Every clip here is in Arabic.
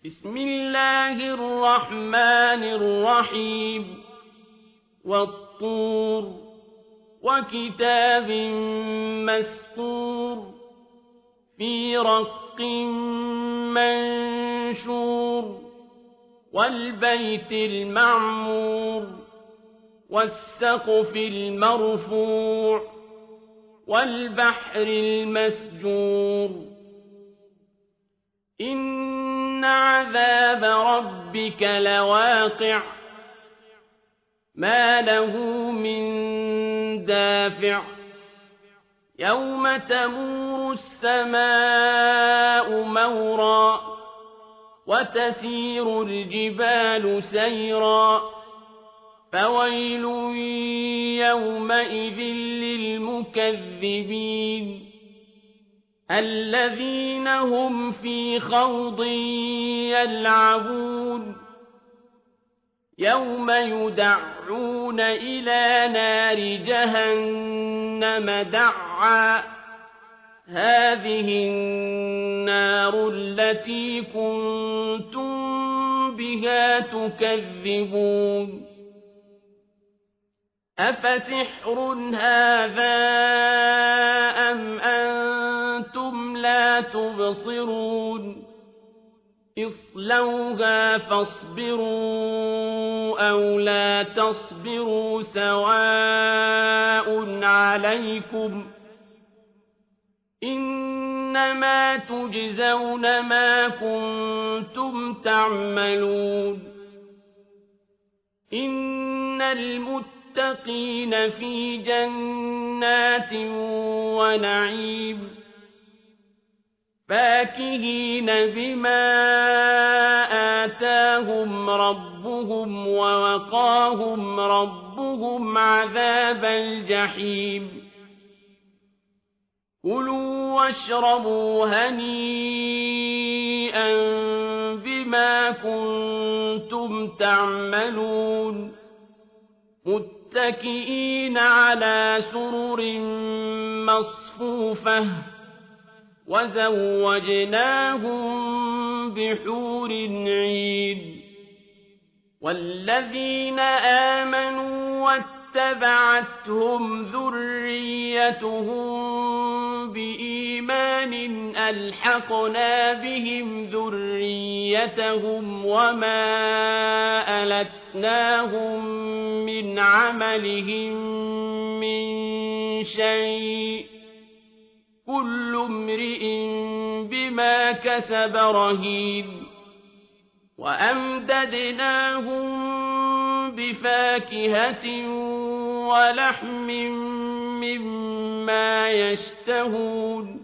بسم الله الرحمن الرحيم والطور وكتاب مسطور في رق منشور والبيت المعمور والسقف المرفوع والبحر المسجور إن عذاب ربك لواقع ما له من دافع يوم تمور السماء مورا وتسير الجبال سيرا فويل يومئذ للمكذبين الذين هم في خوض يلعبون يوم يدعون إلى نار جهنم دعا هذه النار التي كنتم بها تكذبون أفسحر هذا أم أنتم لا تبصرون اصلوها فاصبروا أو لا تصبروا سواء عليكم إنما تجزون ما كنتم تعملون إن المتقين في جنات ونعيم فاكهين بما آتاهم ربهم ووقاهم ربهم عذاب الجحيم كلوا واشربوا هنيئا بما كنتم تعملون متكئين على سرر مصفوفة وزوجناهم بحور عين والذين آمنوا واتبعتهم ذريتهم بإيمان ألحقنا بهم ذريتهم وما ألتناهم من عملهم من شيء كل امرئ بما كسب رهين وأمددناهم بفاكهة ولحم مما يشتهون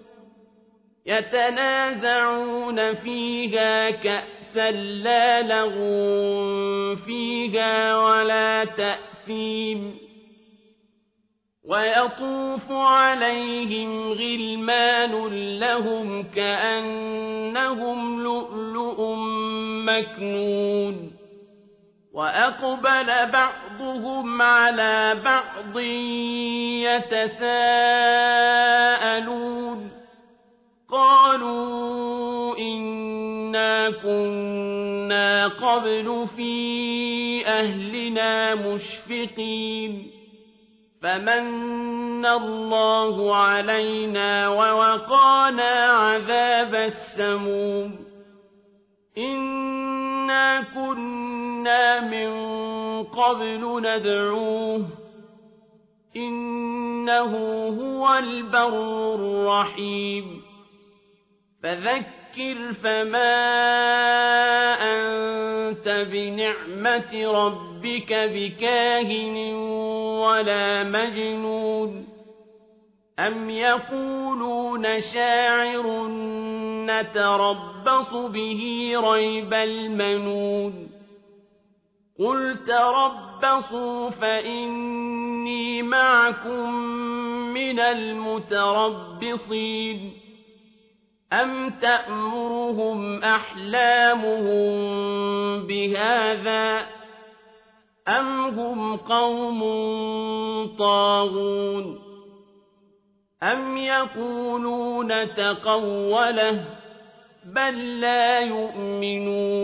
يتنازعون فيها كأسا لا لغو فيها ولا تأثيم ويطوف عليهم غلمان لهم كأنهم لؤلؤ مكنون وأقبل بعضهم على بعض يتساءلون قالوا إنا كنا قبل في أهلنا مشفقين فمن الله علينا ووقانا عذاب السموم إنا كنا من قبل ندعوه إنه هو البر الرحيم فذكر فما أنت بنعمة ربك بكاهن ولا مجنون أم يقولون شاعر نتربص به ريب المنون قل تربصوا فإني معكم من المتربصين أم تأمرهم أحلامهم بهذا أم هم قوم طاغون أم يقولون تقوله بل لا يؤمنون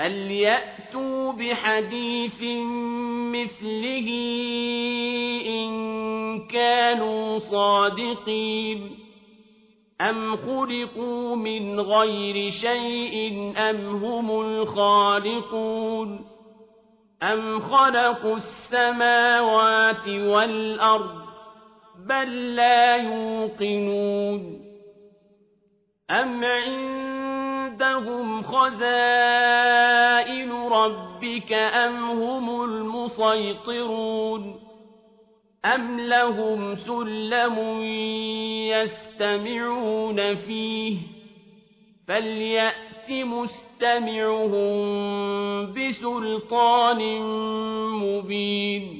فليأتوا بحديث مثله إن كانوا صادقين أم خلقوا من غير شيء أم هم الخالقون أم خلقوا السماوات والأرض بل لا يوقنون أم عندهم خزائن ربك أم هم المسيطرون أم لهم سلم يستمعون فيه فليأت مستمعهم بسلطان مبين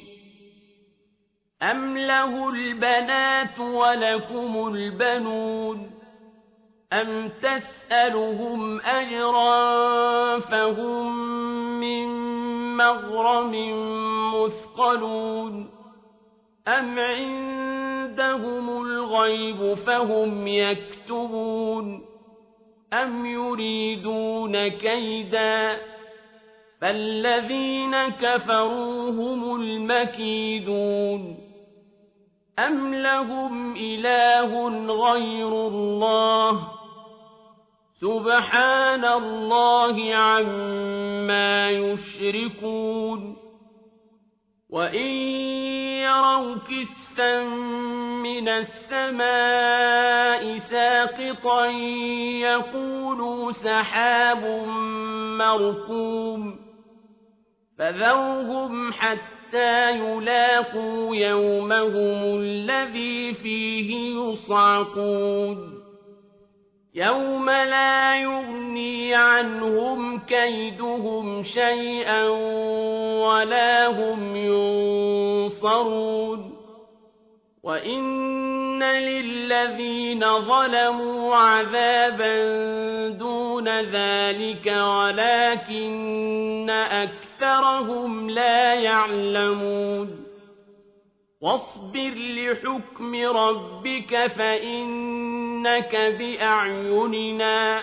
أم له البنات ولكم البنون أم تسألهم أجرا فهم من مغرم مثقلون أم عندهم الغيب فهم يكتبون أم يريدون كيدا فالذين كفروا هم المكيدون أم لهم إله غير الله سبحان الله عما يشركون وإن يروا كسفا من السماء ساقطا يقولوا سحاب مركوم فذرهم حتى يلاقوا يومهم الذي فيه يصعقون يوم لا يغني عنهم كيدهم شيئا ولا هم ينصرون وإن للذين ظلموا عذابا دون ذلك ولكن أكثرهم لا يعلمون واصبر لحكم ربك فإنك بأعيننا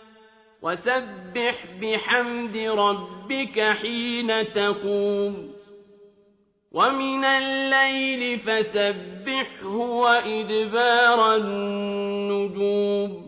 وسبح بحمد ربك حين تقوم ومن الليل فسبحه وإدبار النجوم